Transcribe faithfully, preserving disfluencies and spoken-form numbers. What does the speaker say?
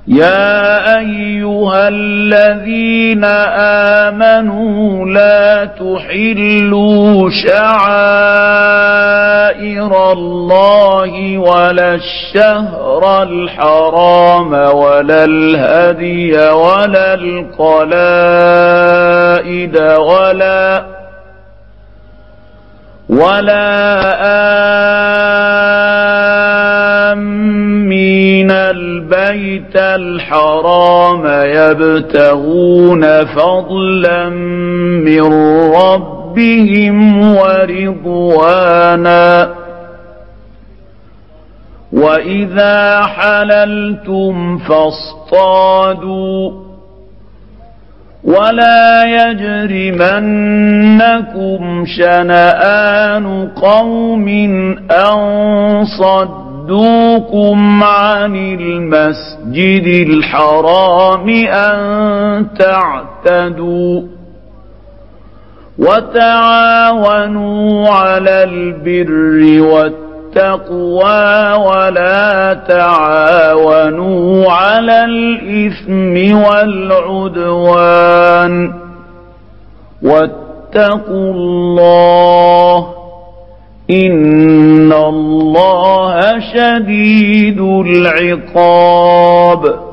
يا أيها الذين آمنوا لا تحلوا شعائر الله ولا الشهر الحرام ولا الهدي ولا القلائد ولا ولا آمين البيت الحرام يبتغون فضلا من ربهم ورضوانا وإذا حللتم فاصطادوا ولا يجرمنكم شنآن قوم أن صدوكم عن المسجد الحرام أن تعتدوا وتعاونوا على البر والتقوى ولا تعاونوا على الإثم والعدوان واتقوا الله إن الله شديد العقاب.